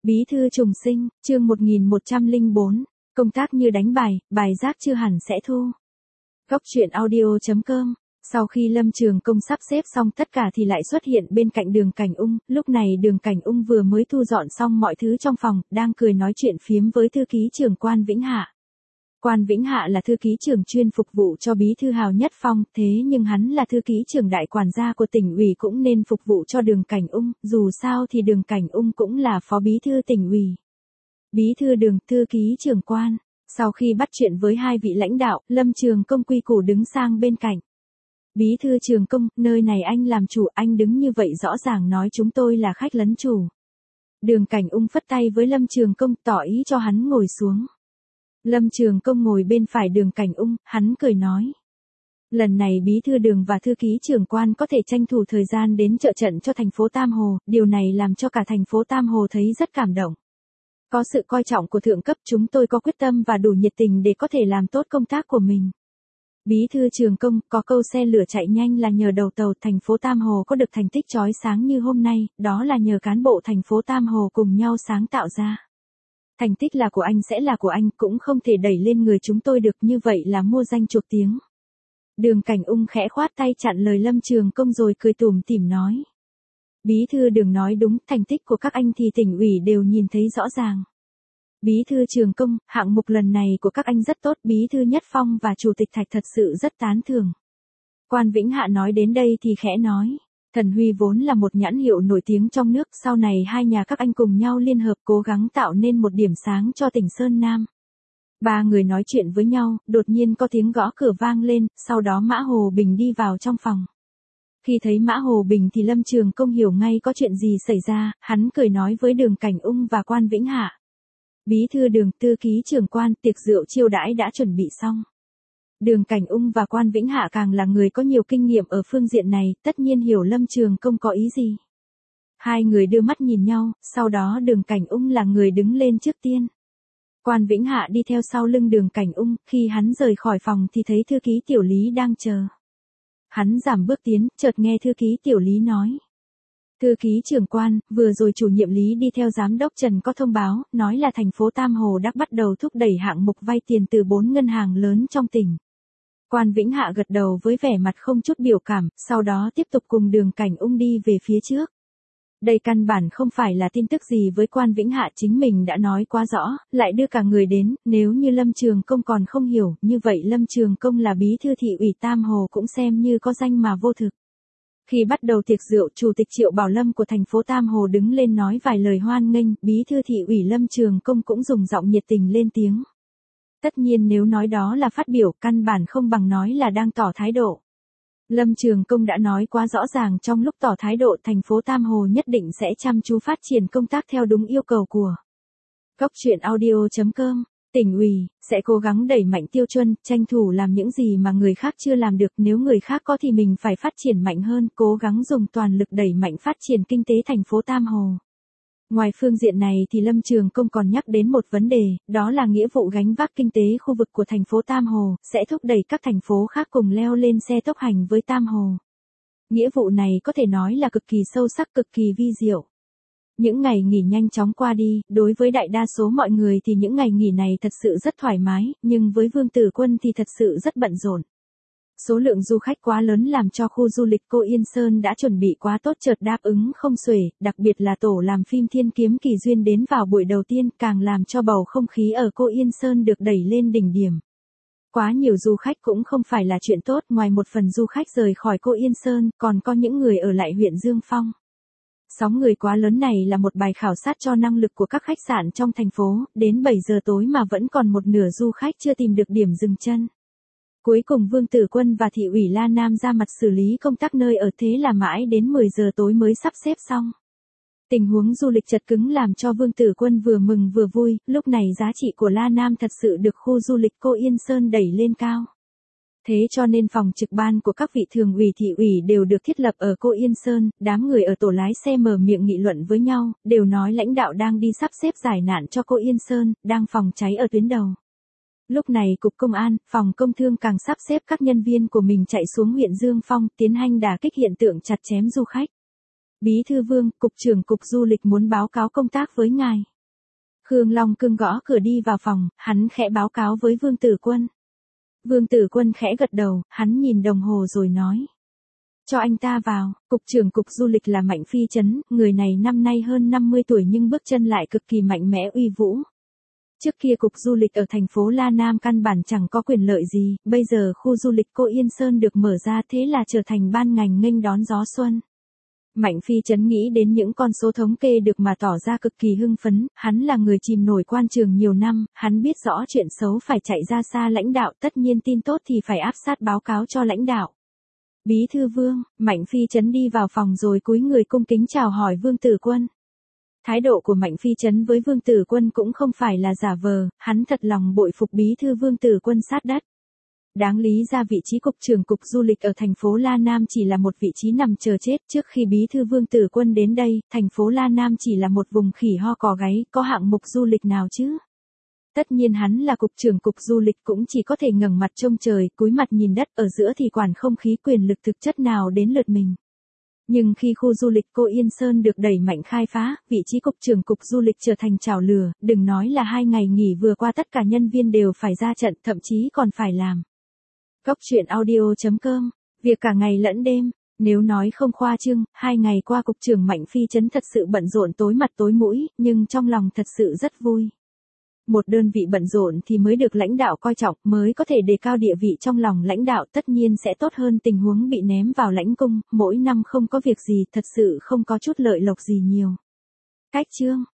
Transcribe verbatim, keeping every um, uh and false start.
Bí thư trùng sinh, chương một nghìn một trăm lẻ bốn, công tác như đánh bài, bài rác chưa hẳn sẽ thu. Góc truyện audio chấm com. Sau khi Lâm Trường Công sắp xếp xong tất cả thì lại xuất hiện bên cạnh Đường Cảnh Ung, lúc này Đường Cảnh Ung vừa mới thu dọn xong mọi thứ trong phòng, đang cười nói chuyện phiếm với thư ký trưởng Quan Vĩnh Hạ. Quan Vĩnh Hạ là thư ký trưởng chuyên phục vụ cho bí thư Hào Nhất Phong, thế nhưng hắn là thư ký trưởng đại quản gia của tỉnh ủy cũng nên phục vụ cho Đường Cảnh Ung, dù sao thì Đường Cảnh Ung cũng là phó bí thư tỉnh ủy. Bí thư Đường, thư ký trưởng Quan. Sau khi bắt chuyện với hai vị lãnh đạo, Lâm Trường Công quy củ đứng sang bên cạnh. Bí thư Trường Công, nơi này anh làm chủ, anh đứng như vậy rõ ràng nói chúng tôi là khách lấn chủ. Đường Cảnh Ung phất tay với Lâm Trường Công tỏ ý cho hắn ngồi xuống. Lâm Trường Công ngồi bên phải Đường Cảnh Ung, hắn cười nói. Lần này bí thư Đường và thư ký trưởng Quan có thể tranh thủ thời gian đến trợ trận cho thành phố Tam Hồ, điều này làm cho cả thành phố Tam Hồ thấy rất cảm động. Có sự coi trọng của thượng cấp chúng tôi có quyết tâm và đủ nhiệt tình để có thể làm tốt công tác của mình. Bí thư Trường Công, có câu xe lửa chạy nhanh là nhờ đầu tàu thành phố Tam Hồ có được thành tích chói sáng như hôm nay, đó là nhờ cán bộ thành phố Tam Hồ cùng nhau sáng tạo ra. Thành tích là của anh sẽ là của anh, cũng không thể đẩy lên người chúng tôi được, như vậy là mua danh chuộc tiếng. Đường Cảnh Ung khẽ khoát tay chặn lời Lâm Trường Công rồi cười tủm tỉm nói. Bí thư Đường nói đúng, thành tích của các anh thì tỉnh ủy đều nhìn thấy rõ ràng. Bí thư Trường Công, hạng mục lần này của các anh rất tốt, bí thư Nhất Phong và chủ tịch Thạch thật sự rất tán thưởng. Quan Vĩnh Hạ nói đến đây thì khẽ nói. Thần Huy vốn là một nhãn hiệu nổi tiếng trong nước, sau này hai nhà các anh cùng nhau liên hợp cố gắng tạo nên một điểm sáng cho tỉnh Sơn Nam. Ba người nói chuyện với nhau, đột nhiên có tiếng gõ cửa vang lên, sau đó Mã Hồ Bình đi vào trong phòng. Khi thấy Mã Hồ Bình thì Lâm Trường Công hiểu ngay có chuyện gì xảy ra, hắn cười nói với Đường Cảnh Ung và Quan Vĩnh Hạ. Bí thư Đường, thư ký trưởng Quan, tiệc rượu chiêu đãi đã chuẩn bị xong. Đường Cảnh Ung và Quan Vĩnh Hạ càng là người có nhiều kinh nghiệm ở phương diện này, tất nhiên hiểu Lâm Trường Công có ý gì. Hai người đưa mắt nhìn nhau, sau đó Đường Cảnh Ung là người đứng lên trước tiên. Quan Vĩnh Hạ đi theo sau lưng Đường Cảnh Ung, khi hắn rời khỏi phòng thì thấy thư ký Tiểu Lý đang chờ. Hắn giảm bước tiến, chợt nghe thư ký Tiểu Lý nói. Thư ký trưởng Quan, vừa rồi chủ nhiệm Lý đi theo giám đốc Trần có thông báo, nói là thành phố Tam Hồ đã bắt đầu thúc đẩy hạng mục vay tiền từ bốn ngân hàng lớn trong tỉnh. Quan Vĩnh Hạ gật đầu với vẻ mặt không chút biểu cảm, sau đó tiếp tục cùng Đường Cảnh Ung đi về phía trước. Đây căn bản không phải là tin tức gì với Quan Vĩnh Hạ, chính mình đã nói quá rõ, lại đưa cả người đến, nếu như Lâm Trường Công còn không hiểu, như vậy Lâm Trường Công là bí thư thị ủy Tam Hồ cũng xem như có danh mà vô thực. Khi bắt đầu tiệc rượu, Chủ tịch Triệu Bảo Lâm của thành phố Tam Hồ đứng lên nói vài lời hoan nghênh, bí thư thị ủy Lâm Trường Công cũng dùng giọng nhiệt tình lên tiếng. Tất nhiên nếu nói đó là phát biểu, căn bản không bằng nói là đang tỏ thái độ. Lâm Trường Công đã nói quá rõ ràng, trong lúc tỏ thái độ thành phố Tam Hồ nhất định sẽ chăm chú phát triển công tác theo đúng yêu cầu của Góc truyện audio chấm com. Tỉnh ủy sẽ cố gắng đẩy mạnh tiêu chuẩn, tranh thủ làm những gì mà người khác chưa làm được, nếu người khác có thì mình phải phát triển mạnh hơn, cố gắng dùng toàn lực đẩy mạnh phát triển kinh tế thành phố Tam Hồ. Ngoài phương diện này thì Lâm Trường Công còn nhắc đến một vấn đề, đó là nghĩa vụ gánh vác kinh tế khu vực của thành phố Tam Hồ, sẽ thúc đẩy các thành phố khác cùng leo lên xe tốc hành với Tam Hồ. Nghĩa vụ này có thể nói là cực kỳ sâu sắc, cực kỳ vi diệu. Những ngày nghỉ nhanh chóng qua đi, đối với đại đa số mọi người thì những ngày nghỉ này thật sự rất thoải mái, nhưng với Vương Tử Quân thì thật sự rất bận rộn. Số lượng du khách quá lớn làm cho khu du lịch Cô Yên Sơn đã chuẩn bị quá tốt chợt đáp ứng không xuể, đặc biệt là tổ làm phim Thiên Kiếm Kỳ Duyên đến vào buổi đầu tiên càng làm cho bầu không khí ở Cô Yên Sơn được đẩy lên đỉnh điểm. Quá nhiều du khách cũng không phải là chuyện tốt, ngoài một phần du khách rời khỏi Cô Yên Sơn, còn có những người ở lại huyện Dương Phong. Sóng người quá lớn này là một bài khảo sát cho năng lực của các khách sạn trong thành phố, đến bảy giờ tối mà vẫn còn một nửa du khách chưa tìm được điểm dừng chân. Cuối cùng Vương Tử Quân và thị ủy La Nam ra mặt xử lý công tác nơi ở, thế là mãi đến mười giờ tối mới sắp xếp xong. Tình huống du lịch chật cứng làm cho Vương Tử Quân vừa mừng vừa vui, lúc này giá trị của La Nam thật sự được khu du lịch Cô Yên Sơn đẩy lên cao. Thế cho nên phòng trực ban của các vị thường ủy thị ủy đều được thiết lập ở Cô Yên Sơn, đám người ở tổ lái xe mở miệng nghị luận với nhau, đều nói lãnh đạo đang đi sắp xếp giải nạn cho Cô Yên Sơn, đang phòng cháy ở tuyến đầu. Lúc này Cục Công an, Phòng Công Thương càng sắp xếp các nhân viên của mình chạy xuống huyện Dương Phong, tiến hành đả kích hiện tượng chặt chém du khách. Bí thư Vương, Cục trưởng Cục Du lịch muốn báo cáo công tác với ngài. Khương Long Cương gõ cửa đi vào phòng, hắn khẽ báo cáo với Vương Tử Quân. Vương Tử Quân khẽ gật đầu, hắn nhìn đồng hồ rồi nói. Cho anh ta vào. Cục trưởng cục du lịch là Mạnh Phi Trấn, người này năm nay hơn năm mươi tuổi nhưng bước chân lại cực kỳ mạnh mẽ uy vũ. Trước kia cục du lịch ở thành phố La Nam căn bản chẳng có quyền lợi gì, bây giờ khu du lịch Cô Yên Sơn được mở ra thế là trở thành ban ngành nghênh đón gió xuân. Mạnh Phi Trấn nghĩ đến những con số thống kê được mà tỏ ra cực kỳ hưng phấn, hắn là người chìm nổi quan trường nhiều năm, hắn biết rõ chuyện xấu phải chạy ra xa lãnh đạo, tất nhiên tin tốt thì phải áp sát báo cáo cho lãnh đạo. Bí thư Vương, Mạnh Phi Trấn đi vào phòng rồi cúi người cung kính chào hỏi Vương Tử Quân. Thái độ của Mạnh Phi Trấn với Vương Tử Quân cũng không phải là giả vờ, hắn thật lòng bội phục bí thư Vương Tử Quân sát đất. Đáng lý ra vị trí cục trưởng cục du lịch ở thành phố La Nam chỉ là một vị trí nằm chờ chết, trước khi bí thư Vương Tử Quân đến đây, thành phố La Nam chỉ là một vùng khỉ ho cò gáy, có hạng mục du lịch nào chứ? Tất nhiên hắn là cục trưởng cục du lịch cũng chỉ có thể ngẩng mặt trông trời, cúi mặt nhìn đất, ở giữa thì quản không khí quyền lực thực chất nào đến lượt mình. Nhưng khi khu du lịch Cô Yên Sơn được đẩy mạnh khai phá, vị trí cục trưởng cục du lịch trở thành chảo lửa, đừng nói là hai ngày nghỉ vừa qua tất cả nhân viên đều phải ra trận, thậm chí còn phải làm. Góc truyện audio chấm com, việc cả ngày lẫn đêm, nếu nói không khoa trương, hai ngày qua cục trưởng Mạnh Phi Trấn thật sự bận rộn tối mặt tối mũi, nhưng trong lòng thật sự rất vui. Một đơn vị bận rộn thì mới được lãnh đạo coi trọng, mới có thể đề cao địa vị trong lòng lãnh đạo, tất nhiên sẽ tốt hơn tình huống bị ném vào lãnh cung, mỗi năm không có việc gì, thật sự không có chút lợi lộc gì nhiều. Cách chương